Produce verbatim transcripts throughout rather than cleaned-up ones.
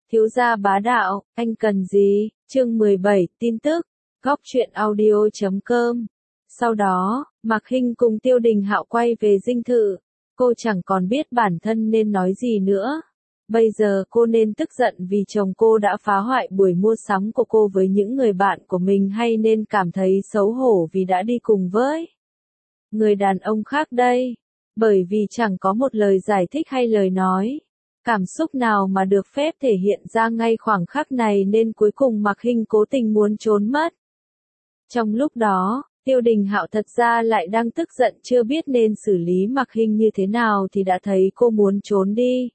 Thiếu gia bá đạo, anh cần gì? Chương mười bảy, tin tức. Góc truyện audio chấm com. Sau đó, Mạc Hinh cùng Tiêu Đình Hạo quay về dinh thự. Cô chẳng còn biết bản thân nên nói gì nữa. Bây giờ cô nên tức giận vì chồng cô đã phá hoại buổi mua sắm của cô với những người bạn của mình, hay nên cảm thấy xấu hổ vì đã đi cùng với người đàn ông khác đây? Bởi vì chẳng có một lời giải thích hay lời nói, cảm xúc nào mà được phép thể hiện ra ngay khoảnh khắc này, nên cuối cùng Mạc Hinh cố tình muốn trốn mất. Trong lúc đó, Tiêu Đình Hạo thật ra lại đang tức giận chưa biết nên xử lý Mạc Hinh như thế nào thì đã thấy cô muốn trốn đi.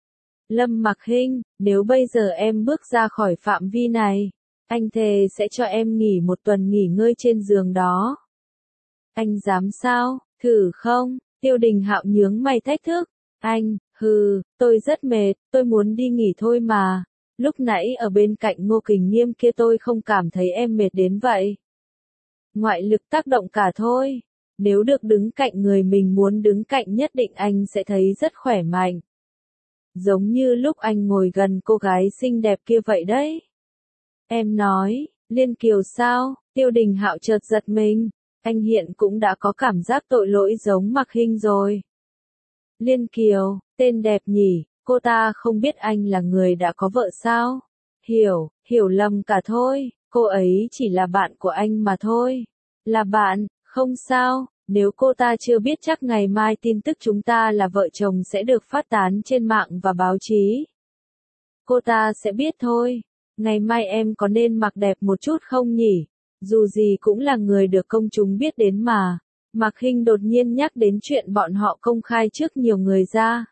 Lâm Mạc Hinh, nếu bây giờ em bước ra khỏi phạm vi này, anh thề sẽ cho em nghỉ một tuần nghỉ ngơi trên giường đó. Anh dám sao? Thử không? Tiêu Đình Hạo nhướng mày thách thức. Anh, hừ, tôi rất mệt, tôi muốn đi nghỉ thôi mà. Lúc nãy ở bên cạnh Ngô Kình Nghiêm kia tôi không cảm thấy em mệt đến vậy. Ngoại lực tác động cả thôi. Nếu được đứng cạnh người mình muốn đứng cạnh nhất định anh sẽ thấy rất khỏe mạnh. Giống như lúc anh ngồi gần cô gái xinh đẹp kia vậy đấy. Em nói, Liên Kiều sao? Tiêu Đình Hạo chợt giật mình. Anh hiện cũng đã có cảm giác tội lỗi giống Mạc Hinh rồi. Liên Kiều, tên đẹp nhỉ, cô ta không biết anh là người đã có vợ sao? Hiểu, hiểu lầm cả thôi, cô ấy chỉ là bạn của anh mà thôi. Là bạn, không sao, nếu cô ta chưa biết chắc ngày mai tin tức chúng ta là vợ chồng sẽ được phát tán trên mạng và báo chí. Cô ta sẽ biết thôi, ngày mai em có nên mặc đẹp một chút không nhỉ? Dù gì cũng là người được công chúng biết đến mà. Mạc Hinh đột nhiên nhắc đến chuyện bọn họ công khai trước nhiều người ra.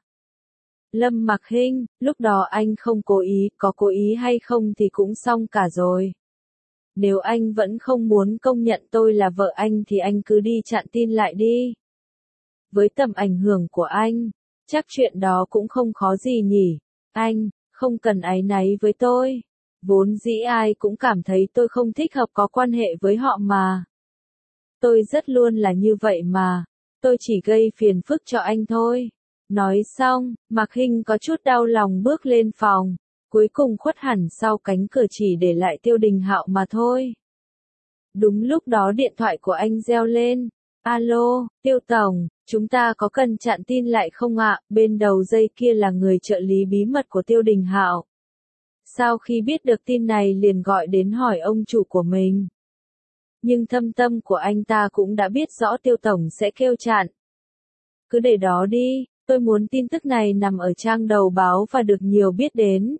Lâm Mạc Hinh, lúc đó anh không cố ý, có cố ý hay không thì cũng xong cả rồi. Nếu anh vẫn không muốn công nhận tôi là vợ anh thì anh cứ đi chặn tin lại đi. Với tầm ảnh hưởng của anh, chắc chuyện đó cũng không khó gì nhỉ. Anh, không cần áy náy với tôi. Vốn dĩ ai cũng cảm thấy tôi không thích hợp có quan hệ với họ mà. Tôi rất luôn là như vậy mà. Tôi chỉ gây phiền phức cho anh thôi. Nói xong, Mạc Hinh có chút đau lòng bước lên phòng. Cuối cùng khuất hẳn sau cánh cửa chỉ để lại Tiêu Đình Hạo mà thôi. Đúng lúc đó điện thoại của anh reo lên. Alo, Tiêu Tổng, chúng ta có cần chặn tin lại không ạ? Bên đầu dây kia là người trợ lý bí mật của Tiêu Đình Hạo. Sau khi biết được tin này liền gọi đến hỏi ông chủ của mình. Nhưng thâm tâm của anh ta cũng đã biết rõ Tiêu Tổng sẽ kêu chặn. Cứ để đó đi, tôi muốn tin tức này nằm ở trang đầu báo và được nhiều biết đến.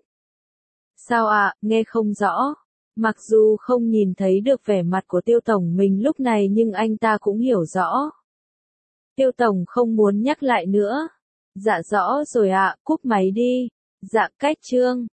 Sao ạ, à, nghe không rõ. Mặc dù không nhìn thấy được vẻ mặt của Tiêu Tổng mình lúc này nhưng anh ta cũng hiểu rõ. Tiêu Tổng không muốn nhắc lại nữa. Dạ rõ rồi ạ, à, cúp máy đi. Dạ cách Trương.